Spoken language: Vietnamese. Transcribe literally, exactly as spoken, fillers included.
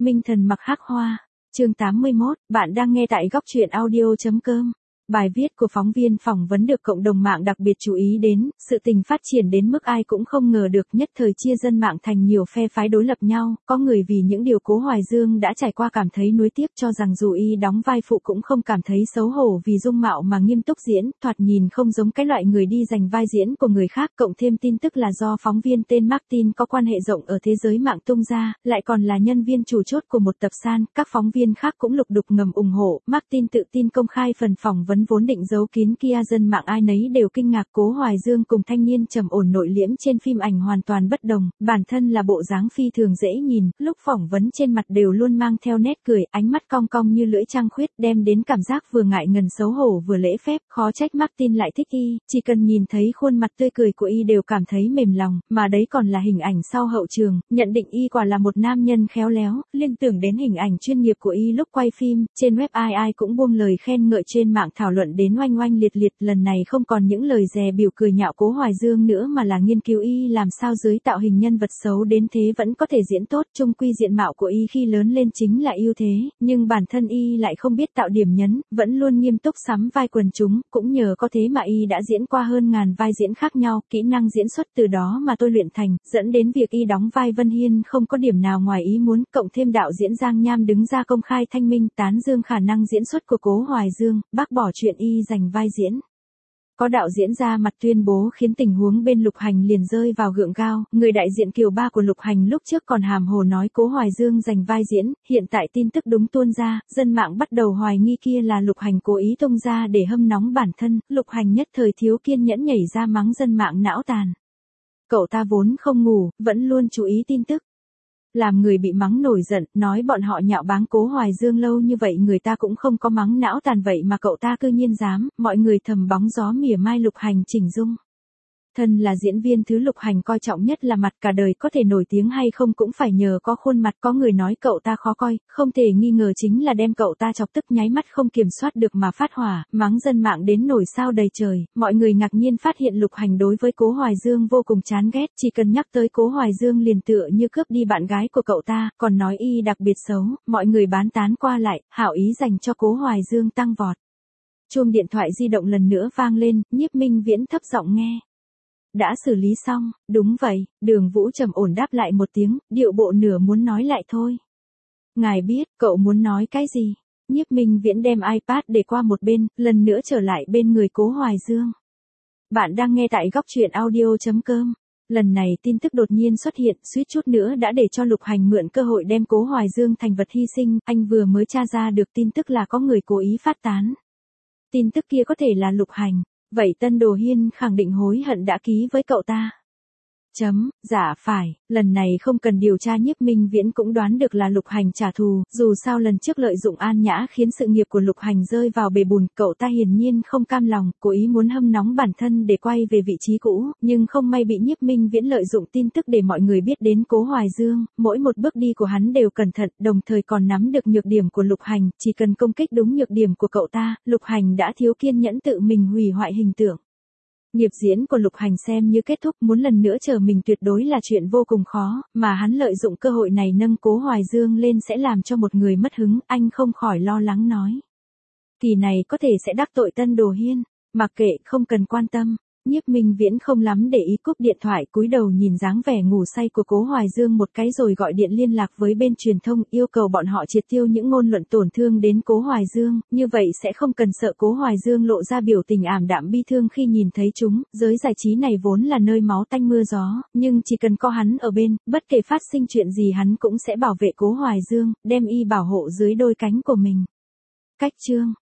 Minh thần mặc hắc hoa. Chương tám mươi mốt, bạn đang nghe tại góc truyện audio chấm com. Bài viết của phóng viên phỏng vấn được cộng đồng mạng đặc biệt chú ý đến, sự tình phát triển đến mức ai cũng không ngờ được, nhất thời chia dân mạng thành nhiều phe phái đối lập nhau, có người vì những điều Cố Hoài Dương đã trải qua cảm thấy nuối tiếc, cho rằng dù y đóng vai phụ cũng không cảm thấy xấu hổ vì dung mạo mà nghiêm túc diễn, thoạt nhìn không giống cái loại người đi giành vai diễn của người khác, cộng thêm tin tức là do phóng viên tên Martin có quan hệ rộng ở thế giới mạng tung ra, lại còn là nhân viên chủ chốt của một tập san, các phóng viên khác cũng lục đục ngầm ủng hộ. Martin tự tin công khai phần phỏng vấn vốn định giấu kín kia, dân mạng ai nấy đều kinh ngạc. Cố Hoài Dương cùng thanh niên trầm ổn nội liễm trên phim ảnh hoàn toàn bất đồng, bản thân là bộ dáng phi thường dễ nhìn, lúc phỏng vấn trên mặt đều luôn mang theo nét cười, ánh mắt cong cong như lưỡi trăng khuyết, đem đến cảm giác vừa ngại ngần xấu hổ vừa lễ phép, khó trách Martin lại thích y, chỉ cần nhìn thấy khuôn mặt tươi cười của y đều cảm thấy mềm lòng, mà đấy còn là hình ảnh sau hậu trường, nhận định y quả là một nam nhân khéo léo, liên tưởng đến hình ảnh chuyên nghiệp của y lúc quay phim, trên web ai ai cũng buông lời khen ngợi, trên mạng thảo luận đến oanh oanh liệt liệt. Lần này không còn những lời dè biểu cười nhạo Cố Hoài Dương nữa mà là nghiên cứu y làm sao dưới tạo hình nhân vật xấu đến thế vẫn có thể diễn tốt. Chung quy diện mạo của y khi lớn lên chính là ưu thế, nhưng bản thân y lại không biết tạo điểm nhấn, vẫn luôn nghiêm túc sắm vai quần chúng, cũng nhờ có thế mà y đã diễn qua hơn ngàn vai diễn khác nhau, kỹ năng diễn xuất từ đó mà tôi luyện thành, dẫn đến việc y đóng vai Vân Hiên không có điểm nào ngoài ý muốn, cộng thêm đạo diễn Giang Nham đứng ra công khai thanh minh tán dương khả năng diễn xuất của Cố Hoài Dương, bác bỏ chuyện y giành vai diễn. Có đạo diễn ra mặt tuyên bố khiến tình huống bên Lục Hành liền rơi vào gượng gạo, người đại diện Kiều Ba của Lục Hành lúc trước còn hàm hồ nói Cố Hoài Dương giành vai diễn, hiện tại tin tức đúng tuôn ra, dân mạng bắt đầu hoài nghi kia là Lục Hành cố ý tung ra để hâm nóng bản thân, Lục Hành nhất thời thiếu kiên nhẫn nhảy ra mắng dân mạng não tàn. Cậu ta vốn không ngủ, vẫn luôn chú ý tin tức. Làm người bị mắng nổi giận, nói bọn họ nhạo báng Cố Hoài Dương lâu như vậy người ta cũng không có mắng não tàn vậy mà cậu ta cư nhiên dám, mọi người thầm bóng gió mỉa mai Lục Hành chỉnh dung. Thân là diễn viên thứ Lục Hành coi trọng nhất là mặt, cả đời có thể nổi tiếng hay không cũng phải nhờ có khuôn mặt, có người nói cậu ta khó coi, không thể nghi ngờ chính là đem cậu ta chọc tức nháy mắt không kiểm soát được mà phát hỏa, mắng dân mạng đến nổi sao đầy trời, mọi người ngạc nhiên phát hiện Lục Hành đối với Cố Hoài Dương vô cùng chán ghét, chỉ cần nhắc tới Cố Hoài Dương liền tựa như cướp đi bạn gái của cậu ta, còn nói y đặc biệt xấu, mọi người bán tán qua lại, hảo ý dành cho Cố Hoài Dương tăng vọt. Chuông điện thoại di động lần nữa vang lên, Nhiếp Minh Viễn thấp giọng nghe. Đã xử lý xong, đúng vậy, Đường Vũ trầm ổn đáp lại một tiếng, điệu bộ nửa muốn nói lại thôi. Ngài biết, cậu muốn nói cái gì? Nhiếp Minh Viễn đem iPad để qua một bên, lần nữa trở lại bên người Cố Hoài Dương. Bạn đang nghe tại góc truyện audio chấm com. Lần này tin tức đột nhiên xuất hiện, suýt chút nữa đã để cho Lục Hành mượn cơ hội đem Cố Hoài Dương thành vật hy sinh, anh vừa mới tra ra được tin tức là có người cố ý phát tán. Tin tức kia có thể là Lục Hành. Vậy Tân Đồ Hiên khẳng định hối hận đã ký với cậu ta. Chấm, dạ phải, lần này không cần điều tra. Nhiếp Minh Viễn cũng đoán được là Lục Hành trả thù, dù sao lần trước lợi dụng An Nhã khiến sự nghiệp của Lục Hành rơi vào bể bùn, cậu ta hiển nhiên không cam lòng, cố ý muốn hâm nóng bản thân để quay về vị trí cũ, nhưng không may bị Nhiếp Minh Viễn lợi dụng tin tức để mọi người biết đến Cố Hoài Dương, mỗi một bước đi của hắn đều cẩn thận, đồng thời còn nắm được nhược điểm của Lục Hành, chỉ cần công kích đúng nhược điểm của cậu ta, Lục Hành đã thiếu kiên nhẫn tự mình hủy hoại hình tượng. Nghiệp diễn của Lục Hành xem như kết thúc, muốn lần nữa trở mình tuyệt đối là chuyện vô cùng khó, mà hắn lợi dụng cơ hội này nâng Cố Hoài Dương lên sẽ làm cho một người mất hứng, anh không khỏi lo lắng nói. Kỳ này có thể sẽ đắc tội Tân Đồ Hiên, mặc kệ, không cần quan tâm. Nhiếp Minh Viễn không lắm để ý, cúp điện thoại, cúi đầu nhìn dáng vẻ ngủ say của Cố Hoài Dương một cái rồi gọi điện liên lạc với bên truyền thông, yêu cầu bọn họ triệt tiêu những ngôn luận tổn thương đến Cố Hoài Dương, như vậy sẽ không cần sợ Cố Hoài Dương lộ ra biểu tình ảm đạm bi thương khi nhìn thấy chúng. Giới giải trí này vốn là nơi máu tanh mưa gió, nhưng chỉ cần có hắn ở bên, bất kể phát sinh chuyện gì hắn cũng sẽ bảo vệ Cố Hoài Dương, đem y bảo hộ dưới đôi cánh của mình. Cách chương